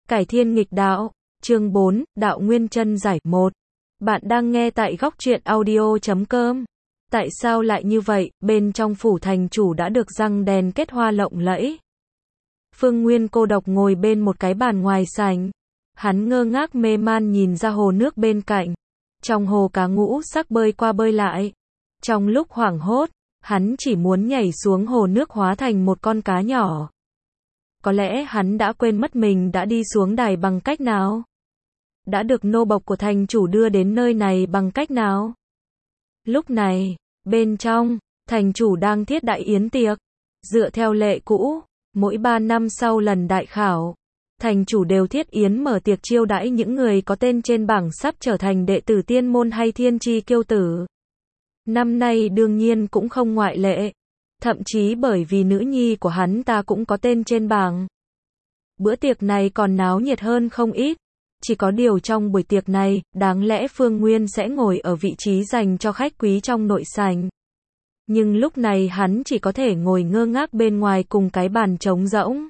Cải thiên nghịch đạo, chương 4, Đạo Nguyên Chân giải 1. Bạn đang nghe tại góc truyện audio.com. Tại sao lại như vậy, bên trong phủ thành chủ đã được răng đèn kết hoa lộng lẫy. Phương Nguyên cô độc ngồi bên một cái bàn ngoài sảnh. Hắn ngơ ngác mê man nhìn ra hồ nước bên cạnh. Trong hồ cá ngũ sắc bơi qua bơi lại. Trong lúc hoảng hốt, hắn chỉ muốn nhảy xuống hồ nước hóa thành một con cá nhỏ. Có lẽ hắn đã quên mất mình đã đi xuống đài bằng cách nào? Đã được nô bộc của thành chủ đưa đến nơi này bằng cách nào? Lúc này, bên trong, thành chủ đang thiết đại yến tiệc. Dựa theo lệ cũ, mỗi 3 năm sau lần đại khảo, thành chủ đều thiết yến mở tiệc chiêu đãi những người có tên trên bảng sắp trở thành đệ tử tiên môn hay thiên chi kiêu tử. Năm nay đương nhiên cũng không ngoại lệ. Thậm chí bởi vì nữ nhi của hắn ta cũng có tên trên bảng. Bữa tiệc này còn náo nhiệt hơn không ít. Chỉ có điều trong buổi tiệc này, đáng lẽ Phương Nguyên sẽ ngồi ở vị trí dành cho khách quý trong nội sảnh. Nhưng lúc này hắn chỉ có thể ngồi ngơ ngác bên ngoài cùng cái bàn trống rỗng.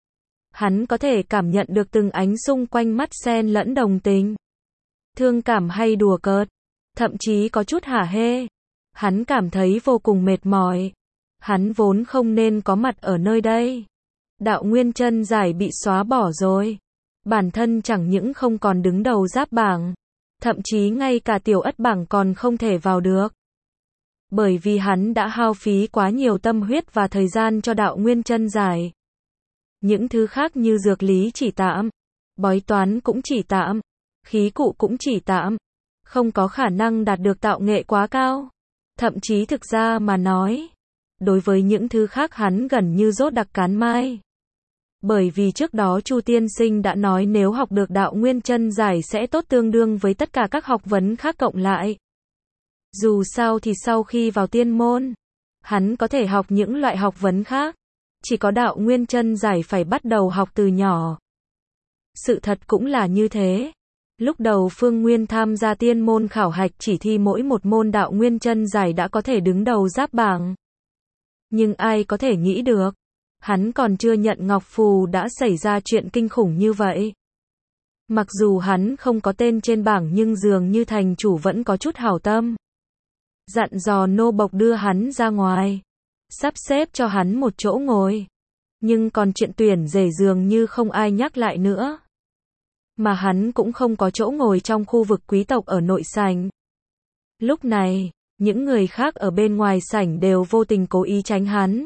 Hắn có thể cảm nhận được từng ánh xung quanh mắt xen lẫn đồng tình, thương cảm hay đùa cợt, thậm chí có chút hả hê. Hắn cảm thấy vô cùng mệt mỏi. Hắn vốn không nên có mặt ở nơi đây. Đạo Nguyên Chân giải bị xóa bỏ rồi. Bản thân chẳng những không còn đứng đầu giáp bảng, thậm chí ngay cả tiểu ất bảng còn không thể vào được. Bởi vì hắn đã hao phí quá nhiều tâm huyết và thời gian cho Đạo Nguyên Chân giải. Những thứ khác như dược lý chỉ tạm, bói toán cũng chỉ tạm, khí cụ cũng chỉ tạm, không có khả năng đạt được tạo nghệ quá cao. Thậm chí thực ra mà nói, đối với những thứ khác hắn gần như rốt đặc cán mai. Bởi vì trước đó Chu tiên sinh đã nói nếu học được Đạo Nguyên Chân giải sẽ tốt tương đương với tất cả các học vấn khác cộng lại. Dù sao thì sau khi vào tiên môn, hắn có thể học những loại học vấn khác. Chỉ có Đạo Nguyên Chân giải phải bắt đầu học từ nhỏ. Sự thật cũng là như thế. Lúc đầu Phương Nguyên tham gia tiên môn khảo hạch chỉ thi mỗi một môn Đạo Nguyên Chân giải đã có thể đứng đầu giáp bảng. Nhưng ai có thể nghĩ được, hắn còn chưa nhận ngọc phù đã xảy ra chuyện kinh khủng như vậy. Mặc dù hắn không có tên trên bảng nhưng dường như thành chủ vẫn có chút hảo tâm. Dặn dò nô bộc đưa hắn ra ngoài, sắp xếp cho hắn một chỗ ngồi. Nhưng còn chuyện tuyển rể dường như không ai nhắc lại nữa. Mà hắn cũng không có chỗ ngồi trong khu vực quý tộc ở nội sảnh. Lúc này, những người khác ở bên ngoài sảnh đều vô tình cố ý tránh hắn.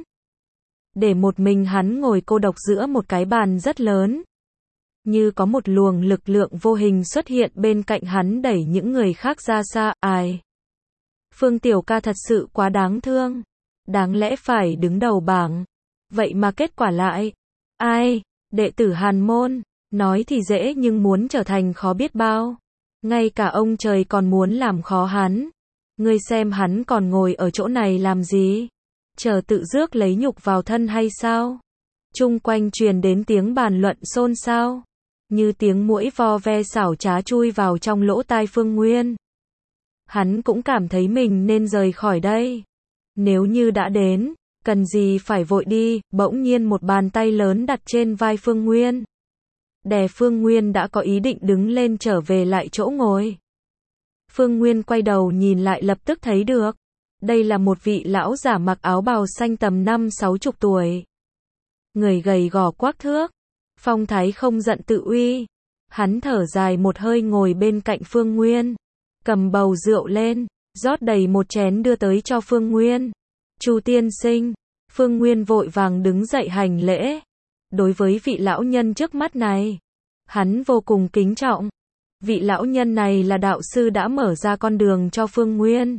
Để một mình hắn ngồi cô độc giữa một cái bàn rất lớn. Như có một luồng lực lượng vô hình xuất hiện bên cạnh hắn đẩy những người khác ra xa. Ai? Phương Tiểu ca thật sự quá đáng thương. Đáng lẽ phải đứng đầu bảng. Vậy mà kết quả lại. Ai? Đệ tử Hàn môn. Nói thì dễ nhưng muốn trở thành khó biết bao. Ngay cả ông trời còn muốn làm khó hắn. Ngươi xem hắn còn ngồi ở chỗ này làm gì? Chờ tự rước lấy nhục vào thân hay sao? Chung quanh truyền đến tiếng bàn luận xôn xao. Như tiếng muỗi vo ve xảo trá chui vào trong lỗ tai Phương Nguyên. Hắn cũng cảm thấy mình nên rời khỏi đây. Nếu như đã đến, cần gì phải vội đi. Bỗng nhiên một bàn tay lớn đặt trên vai Phương Nguyên. Đè Phương Nguyên đã có ý định đứng lên trở về lại chỗ ngồi. Phương Nguyên quay đầu nhìn lại lập tức thấy được. Đây là một vị lão giả mặc áo bào xanh tầm 50-60 tuổi. Người gầy gò quắc thước. Phong thái không giận tự uy. Hắn thở dài một hơi ngồi bên cạnh Phương Nguyên. Cầm bầu rượu lên, rót đầy một chén đưa tới cho Phương Nguyên. Chu tiên sinh. Phương Nguyên vội vàng đứng dậy hành lễ. Đối với vị lão nhân trước mắt này, hắn vô cùng kính trọng. Vị lão nhân này là đạo sư đã mở ra con đường cho Phương Nguyên.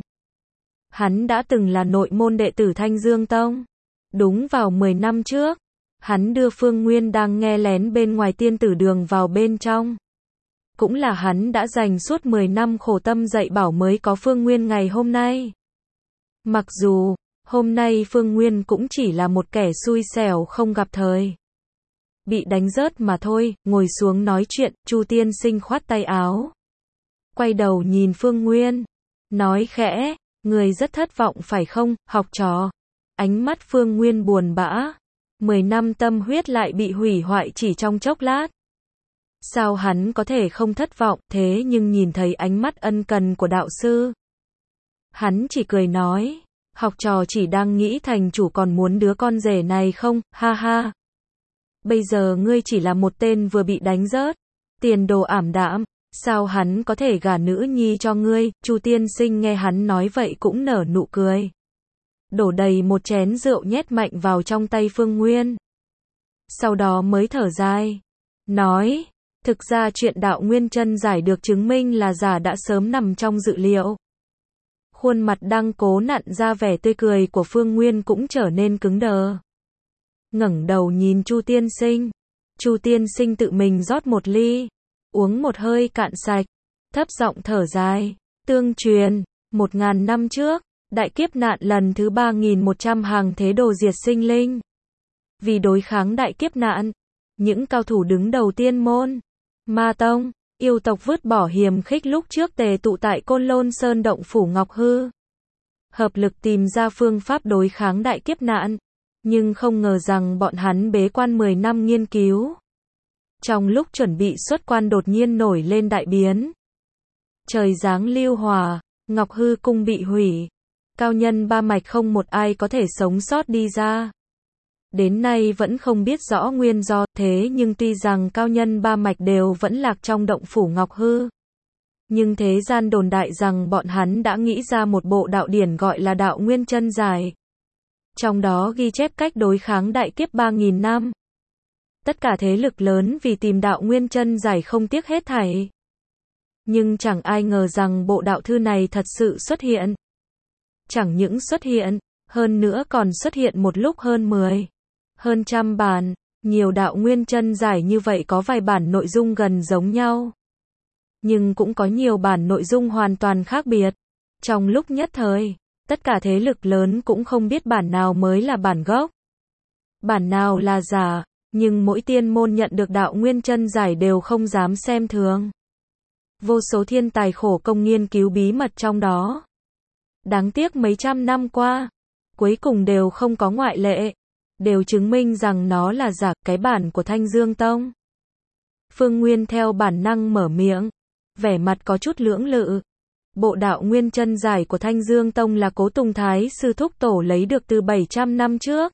Hắn đã từng là nội môn đệ tử Thanh Dương Tông. Đúng vào 10 năm trước, hắn đưa Phương Nguyên đang nghe lén bên ngoài tiên tử đường vào bên trong. Cũng là hắn đã dành suốt 10 năm khổ tâm dạy bảo mới có Phương Nguyên ngày hôm nay. Mặc dù, hôm nay Phương Nguyên cũng chỉ là một kẻ xui xẻo không gặp thời. Bị đánh rớt mà thôi, ngồi xuống nói chuyện. Chu tiên sinh khoát tay áo. Quay đầu nhìn Phương Nguyên. Nói khẽ, người rất thất vọng phải không, học trò? Ánh mắt Phương Nguyên buồn bã. 10 năm tâm huyết lại bị hủy hoại chỉ trong chốc lát. Sao hắn có thể không thất vọng, thế nhưng nhìn thấy ánh mắt ân cần của đạo sư. Hắn chỉ cười nói, học trò chỉ đang nghĩ thành chủ còn muốn đứa con rể này không, ha ha. Bây giờ ngươi chỉ là một tên vừa bị đánh rớt, tiền đồ ảm đạm, sao hắn có thể gả nữ nhi cho ngươi, Chu tiên sinh nghe hắn nói vậy cũng nở nụ cười. Đổ đầy một chén rượu nhét mạnh vào trong tay Phương Nguyên. Sau đó mới thở dài, nói, thực ra chuyện đạo nguyên chân giải được chứng minh là giả đã sớm nằm trong dự liệu. Khuôn mặt đang cố nặn ra vẻ tươi cười của Phương Nguyên cũng trở nên cứng đờ. Ngẩng đầu nhìn Chu tiên sinh. Chu tiên sinh tự mình rót một ly, uống một hơi cạn sạch, thấp giọng thở dài, tương truyền, 1000 năm trước, đại kiếp nạn lần thứ 3100 hàng thế đồ diệt sinh linh. Vì đối kháng đại kiếp nạn, những cao thủ đứng đầu tiên môn, Ma Tông, yêu tộc vứt bỏ hiềm khích lúc trước tề tụ tại Côn Lôn Sơn động phủ Ngọc Hư. Hợp lực tìm ra phương pháp đối kháng đại kiếp nạn, nhưng không ngờ rằng bọn hắn bế quan 10 năm nghiên cứu. Trong lúc chuẩn bị xuất quan đột nhiên nổi lên đại biến. Trời giáng lưu hỏa, Ngọc Hư cung bị hủy. Cao nhân ba mạch không một ai có thể sống sót đi ra. Đến nay vẫn không biết rõ nguyên do, thế nhưng tuy rằng cao nhân ba mạch đều vẫn lạc trong động phủ Ngọc Hư. Nhưng thế gian đồn đại rằng bọn hắn đã nghĩ ra một bộ đạo điển gọi là đạo nguyên chân giải. Trong đó ghi chép cách đối kháng đại kiếp 3000 năm. Tất cả thế lực lớn vì tìm đạo nguyên chân giải không tiếc hết thảy. Nhưng chẳng ai ngờ rằng bộ đạo thư này thật sự xuất hiện. Chẳng những xuất hiện, hơn nữa còn xuất hiện một lúc hơn 10, hơn trăm bản. Nhiều đạo nguyên chân giải như vậy có vài bản nội dung gần giống nhau. Nhưng cũng có nhiều bản nội dung hoàn toàn khác biệt. Trong lúc nhất thời, tất cả thế lực lớn cũng không biết bản nào mới là bản gốc. Bản nào là giả, nhưng mỗi tiên môn nhận được đạo nguyên chân giải đều không dám xem thường. Vô số thiên tài khổ công nghiên cứu bí mật trong đó. Đáng tiếc mấy trăm năm qua, cuối cùng đều không có ngoại lệ, đều chứng minh rằng nó là giả, cái bản của Thanh Dương Tông. Phương Nguyên theo bản năng mở miệng, vẻ mặt có chút lưỡng lự. Bộ đạo nguyên chân giải của Thanh Dương Tông là Cố Tùng Thái sư thúc tổ lấy được từ 700 năm trước.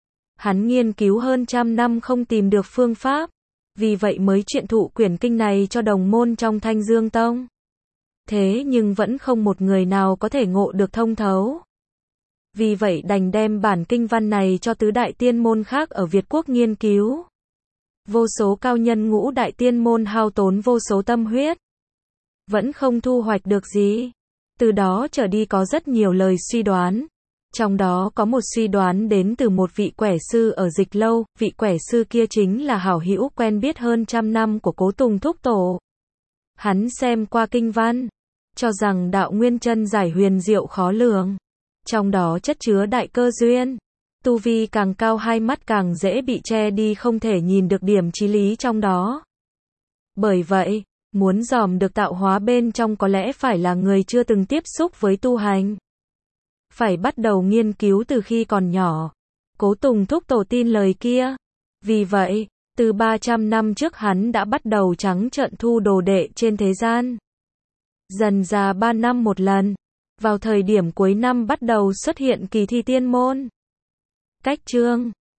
Hắn nghiên cứu hơn trăm năm không tìm được phương pháp, vì vậy mới truyện thụ quyển kinh này cho đồng môn trong Thanh Dương Tông. Thế nhưng vẫn không một người nào có thể ngộ được thông thấu. Vì vậy đành đem bản kinh văn này cho tứ đại tiên môn khác ở Việt Quốc nghiên cứu. Vô số cao nhân ngũ đại tiên môn hao tốn vô số tâm huyết, vẫn không thu hoạch được gì. Từ đó trở đi có rất nhiều lời suy đoán. Trong đó có một suy đoán đến từ một vị quẻ sư ở Dịch Lâu, vị quẻ sư kia chính là hảo hữu quen biết hơn trăm năm của Cố Tùng thúc tổ. Hắn xem qua kinh văn, cho rằng đạo nguyên chân giải huyền diệu khó lường. Trong đó chất chứa đại cơ duyên. Tu vi càng cao hai mắt càng dễ bị che đi không thể nhìn được điểm chí lý trong đó. Bởi vậy, muốn dòm được tạo hóa bên trong có lẽ phải là người chưa từng tiếp xúc với tu hành. Phải bắt đầu nghiên cứu từ khi còn nhỏ. Cố Tùng thúc tổ tin lời kia. Vì vậy, từ 300 năm trước hắn đã bắt đầu trắng trợn thu đồ đệ trên thế gian. Dần ra 3 năm một lần. Vào thời điểm cuối năm bắt đầu xuất hiện kỳ thi tiên môn. Cách chương